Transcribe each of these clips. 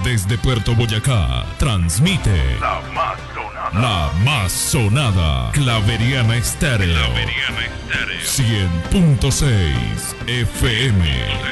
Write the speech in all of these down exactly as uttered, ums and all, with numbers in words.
Desde Puerto Boyacá, transmite La más sonada. La más sonada, Claveriana Estéreo. Claveriana Estéreo. cien punto seis F M.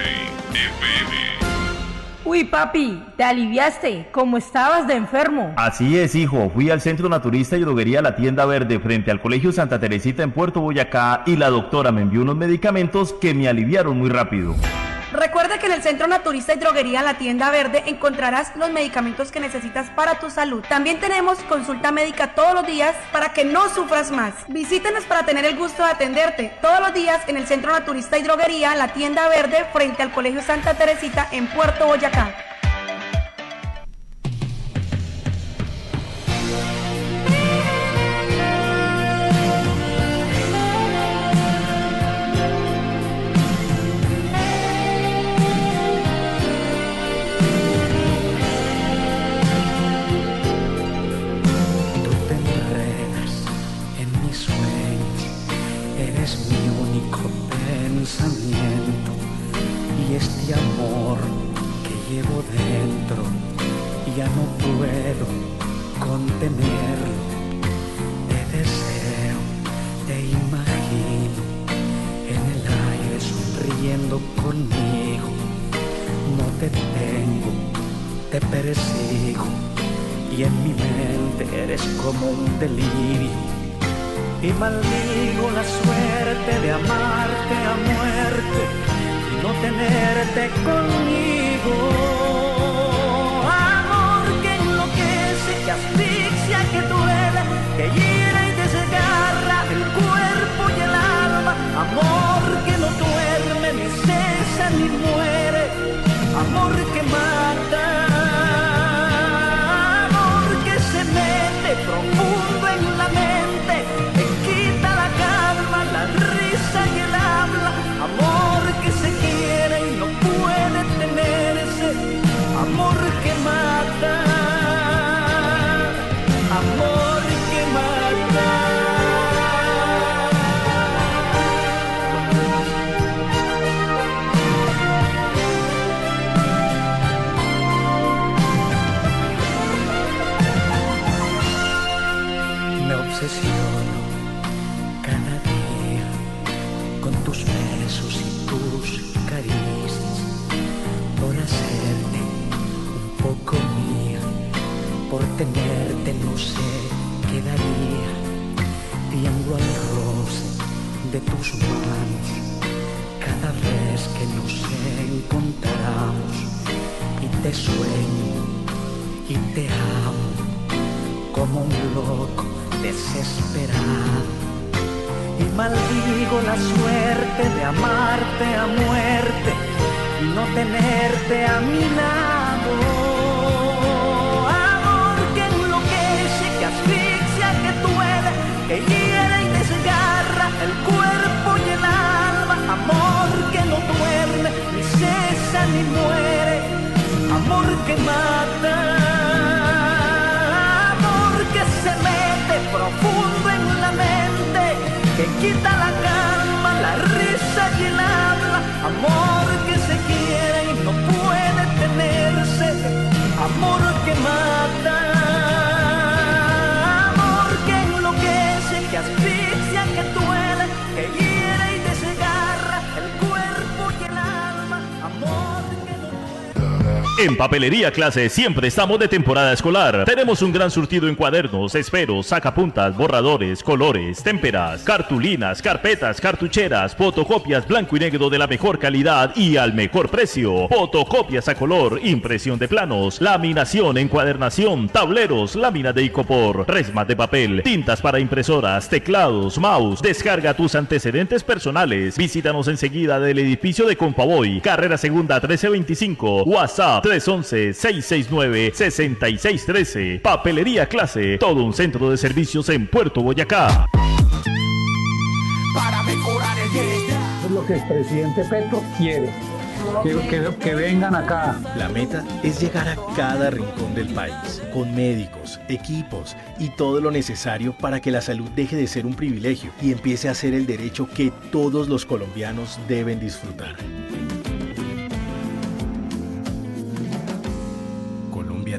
Uy, papi, te aliviaste. ¿Cómo estabas de enfermo? Así es, hijo. Fui al Centro Naturista y Droguería La Tienda Verde frente al Colegio Santa Teresita en Puerto Boyacá y la doctora me envió unos medicamentos que me aliviaron muy rápido. Recuerda que en el Centro Naturista y Droguería La Tienda Verde encontrarás los medicamentos que necesitas para tu salud. También tenemos consulta médica todos los días para que no sufras más. Visítanos para tener el gusto de atenderte todos los días en el Centro Naturista y Droguería La Tienda Verde frente al Colegio Santa Teresita en Puerto Boyacá. Y este amor que llevo dentro ya no puedo contenerlo. Te deseo, te imagino en el aire sonriendo conmigo. No te tengo, te persigo y en mi mente eres como un delirio. Y maldigo la suerte de amarte a muerte y no tenerte conmigo. Amor que enloquece, que asfixia, que duele, que hiere y desgarra el cuerpo y el alma. Amor que no duerme, ni cesa, ni muere. Amor que mata. Amor que se mete profundo en la mente, la risa y el habla, amor que se quiere y no puede tenerse, amor que mata, amor que mata. Me obsesiono cada día con tus besos y tus caricias, por hacerte un poco mía, por tenerte no sé qué daría, tiemblo al roce de tus manos, cada vez que nos encontramos, y te sueño y te amo, como un loco desesperado. Y maldigo la suerte de amarte a muerte y no tenerte a mi lado. Amor que enloquece, que asfixia, que duele, que hiere y desgarra el cuerpo y el alma. Amor que no duerme, ni cesa, ni muere. Amor que mata. Amor que se mete profundo en la mente, que quita la calma, la risa y el habla. Amor que se quiere y no puede tenerse, amor que mata. Amor que enloquece, que asfixia, que duele, que hiere y desgarra el cuerpo y el alma. Amor que no duele. En Papelería Clase siempre estamos de temporada escolar. Tenemos un gran surtido en cuadernos, esferos, sacapuntas, borradores, colores, témperas, cartulinas, carpetas, cartucheras, fotocopias blanco y negro de la mejor calidad y al mejor precio. Fotocopias a color, impresión de planos, laminación, encuadernación, tableros, lámina de icopor, resmas de papel, tintas para impresoras, teclados, mouse. Descarga tus antecedentes personales. Visítanos enseguida del edificio de Compavoy, carrera segunda trece veinticinco, WhatsApp tres once, seis seis nueve, seis seis uno tres. Papelería Clase, todo un centro de servicios en Puerto Boyacá. Para mejorar el bienestar. Es lo que el presidente Petro quiere. Que, que, que vengan acá. La meta es llegar a cada rincón del país, con médicos, equipos y todo lo necesario para que la salud deje de ser un privilegio y empiece a ser el derecho que todos los colombianos deben disfrutar.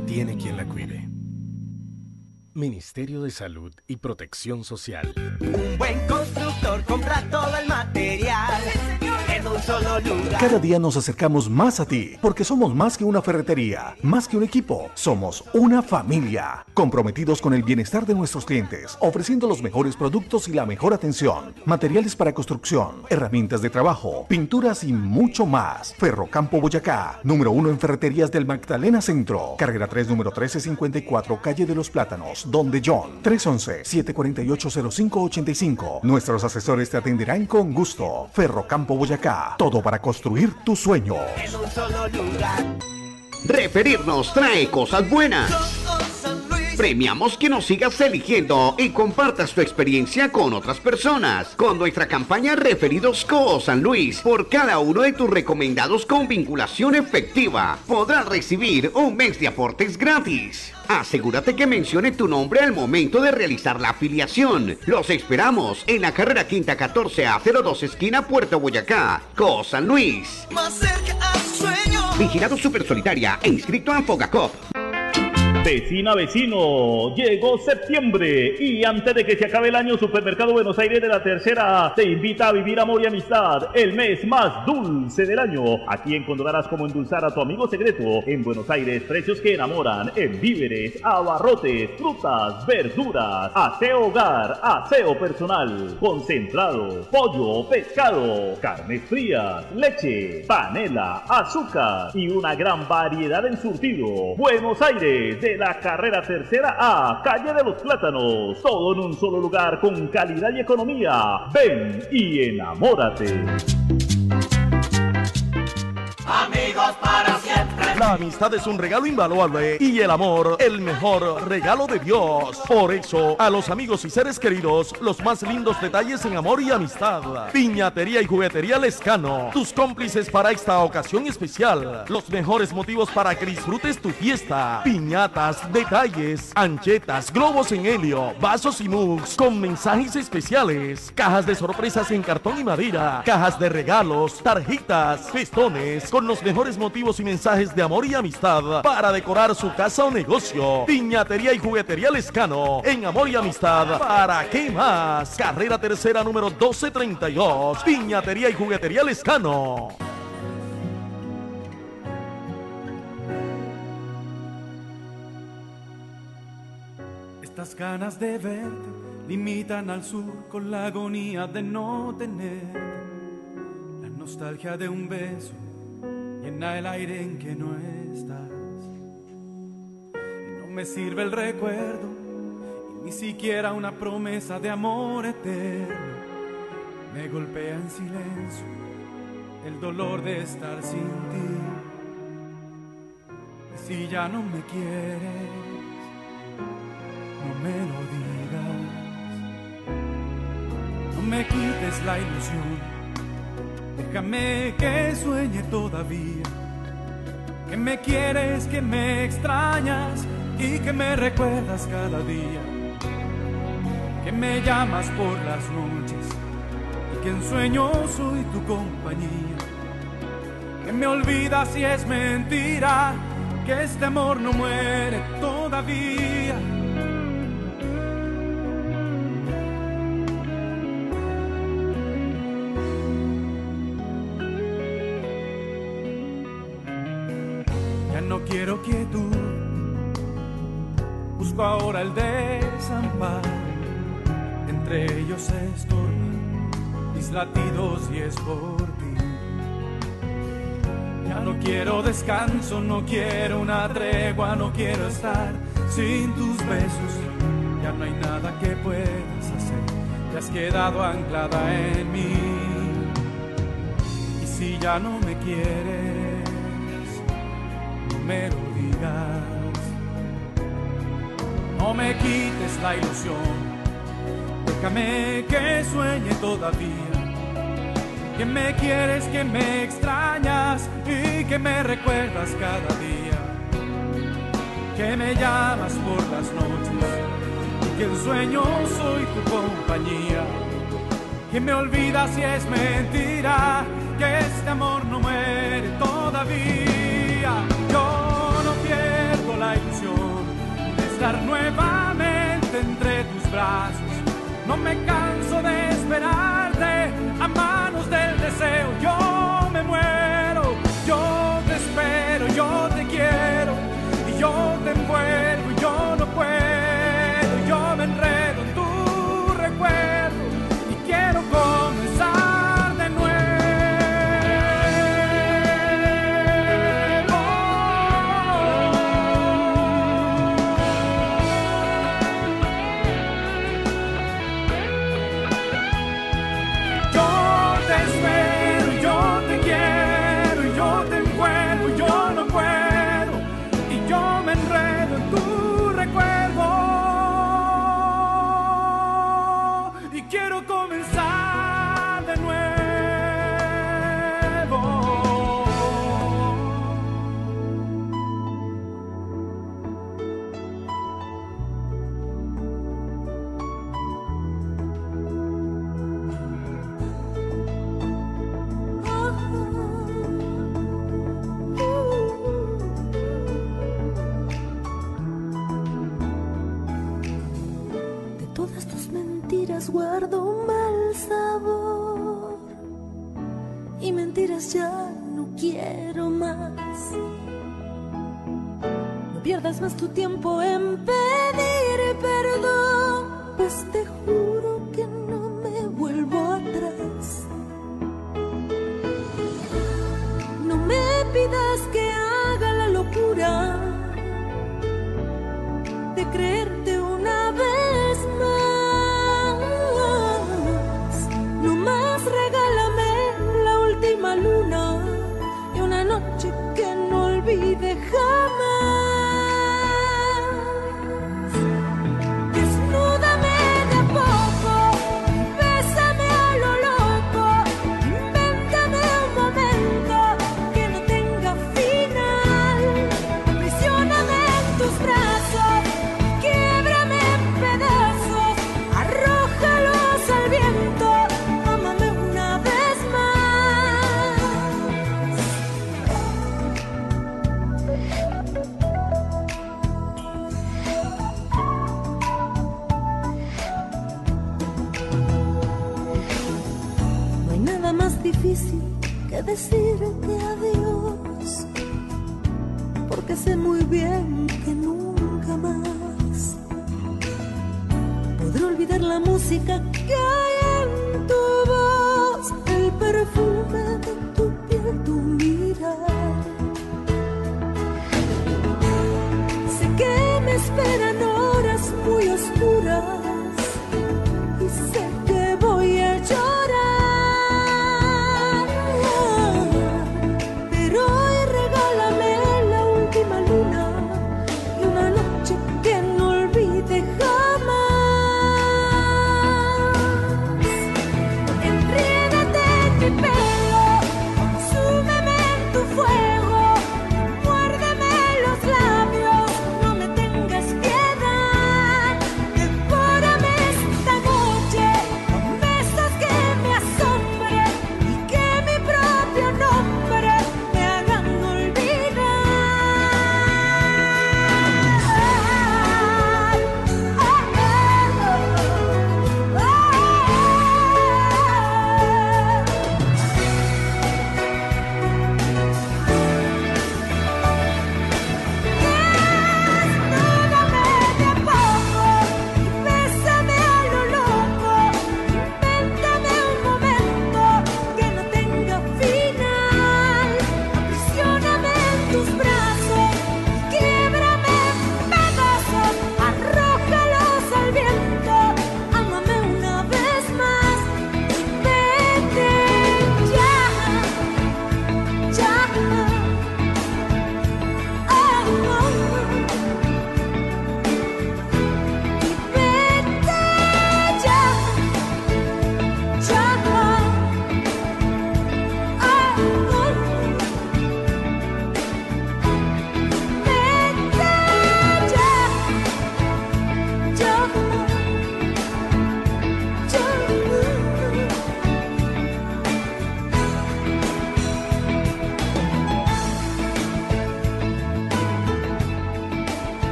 tiene quien la cuide. Ministerio de Salud y Protección Social. Un buen constructor compra todo el material en un solo lugar. Cada día nos acercamos más a ti, porque somos más que una ferretería, más que un equipo, somos una familia, comprometidos con el bienestar de nuestros clientes, ofreciendo los mejores productos y la mejor atención, materiales para construcción, herramientas de trabajo, pinturas y mucho más. Ferrocampo Boyacá, número uno en ferreterías del Magdalena Centro, carrera tres, número trece cincuenta y cuatro, calle de los Plátanos, donde John, tres once, siete cuatro ocho, cero cinco ocho cinco. Nuestros asesores te atenderán con gusto. Ferrocampo Boyacá, todo para construir tu sueño. En un solo lugar. Referirnos trae cosas buenas. Premiamos que nos sigas eligiendo y compartas tu experiencia con otras personas. Con nuestra campaña Referidos Co San Luis, por cada uno de tus recomendados con vinculación efectiva, podrás recibir un mes de aportes gratis. Asegúrate que mencione tu nombre al momento de realizar la afiliación. Los esperamos en la carrera quinta catorce A cero dos esquina Puerto Boyacá, Co San Luis. Más cerca a sueño. Vigilado Supersolidaria e inscrito a Fogacop. Vecina, vecino, llegó septiembre y antes de que se acabe el año, Supermercado Buenos Aires de la Tercera te invita a vivir amor y amistad, el mes más dulce del año. Aquí encontrarás cómo endulzar a tu amigo secreto. En Buenos Aires, precios que enamoran en víveres, abarrotes, frutas, verduras, aseo hogar, aseo personal, concentrado, pollo, pescado, carnes frías, leche, panela, azúcar y una gran variedad en surtido. Buenos Aires, de la carrera tercera A, calle de los Plátanos, todo en un solo lugar con calidad y economía. Ven y enamórate. Amigos para siempre. La amistad es un regalo invaluable y el amor el mejor regalo de Dios. Por eso, a los amigos y seres queridos, los más lindos detalles en amor y amistad. Piñatería y Juguetería Lescano, tus cómplices para esta ocasión especial. Los mejores motivos para que disfrutes tu fiesta. Piñatas, detalles, anchetas, globos en helio, vasos y mugs con mensajes especiales. Cajas de sorpresas en cartón y madera. Cajas de regalos, tarjetas, festones con los mejores motivos y mensajes de amor y amistad para decorar su casa o negocio. Piñatería y Juguetería Lescano, en amor y amistad, ¿para qué más? Carrera tercera número doce treinta y dos. Piñatería y Juguetería Lescano. Estas ganas de verte limitan al sur con la agonía de no tenerte. La nostalgia de un beso llena el aire en que no estás. Y no me sirve el recuerdo y ni siquiera una promesa de amor eterno. Me golpea en silencio el dolor de estar sin ti. Y si ya no me quieres, no me lo digas. No me quites la ilusión. Déjame que sueñe todavía, que me quieres, que me extrañas y que me recuerdas cada día, que me llamas por las noches y que en sueños soy tu compañía, que me olvidas si es mentira, que este amor no muere todavía. No quiero quietud, busco ahora el desamparo. Entre ellos se estorban mis latidos y es por ti. Ya no quiero descanso, no quiero una tregua, no quiero estar sin tus besos. Ya no hay nada que puedas hacer, te has quedado anclada en mí. Y si ya no me quieres, me lo digas. No me quites la ilusión, déjame que sueñe todavía, que me quieres, que me extrañas y que me recuerdas cada día, que me llamas por las noches y que en sueños soy tu compañía, que me olvidas si es mentira, que este amor no muere todavía. Yo no pierdo la ilusión, no me canso de esperarte a manos del deseo. Yo me muero, yo te espero, yo te quiero y yo te envuelvo y yo no puedo. Yo me enredo en tu recuerdo y quiero comenzar de nuevo. Quiero comenzar de nuevo. De todas tus mentiras guardo un mal sabor y mentiras ya no quiero más. No pierdas más tu tiempo en pedir perdón, pues te juro que no me vuelvo atrás. No me pidas que haga la locura de creerte una vez más. No más regálame la última luna y una noche que no olvide jamás. Desnúdame de a poco, bésame a lo loco, invéntame un momento que no tenga final. Aprisioname en tus brazos, quiebrame en pedazos, arrójalos al viento, ámame una vez más. No hay nada más difícil que decirte adiós, porque sé muy bien que nunca más podré olvidar la música que hay en tu voz, el perfume de tu piel, tu mirar. Sé que me esperan horas muy oscuras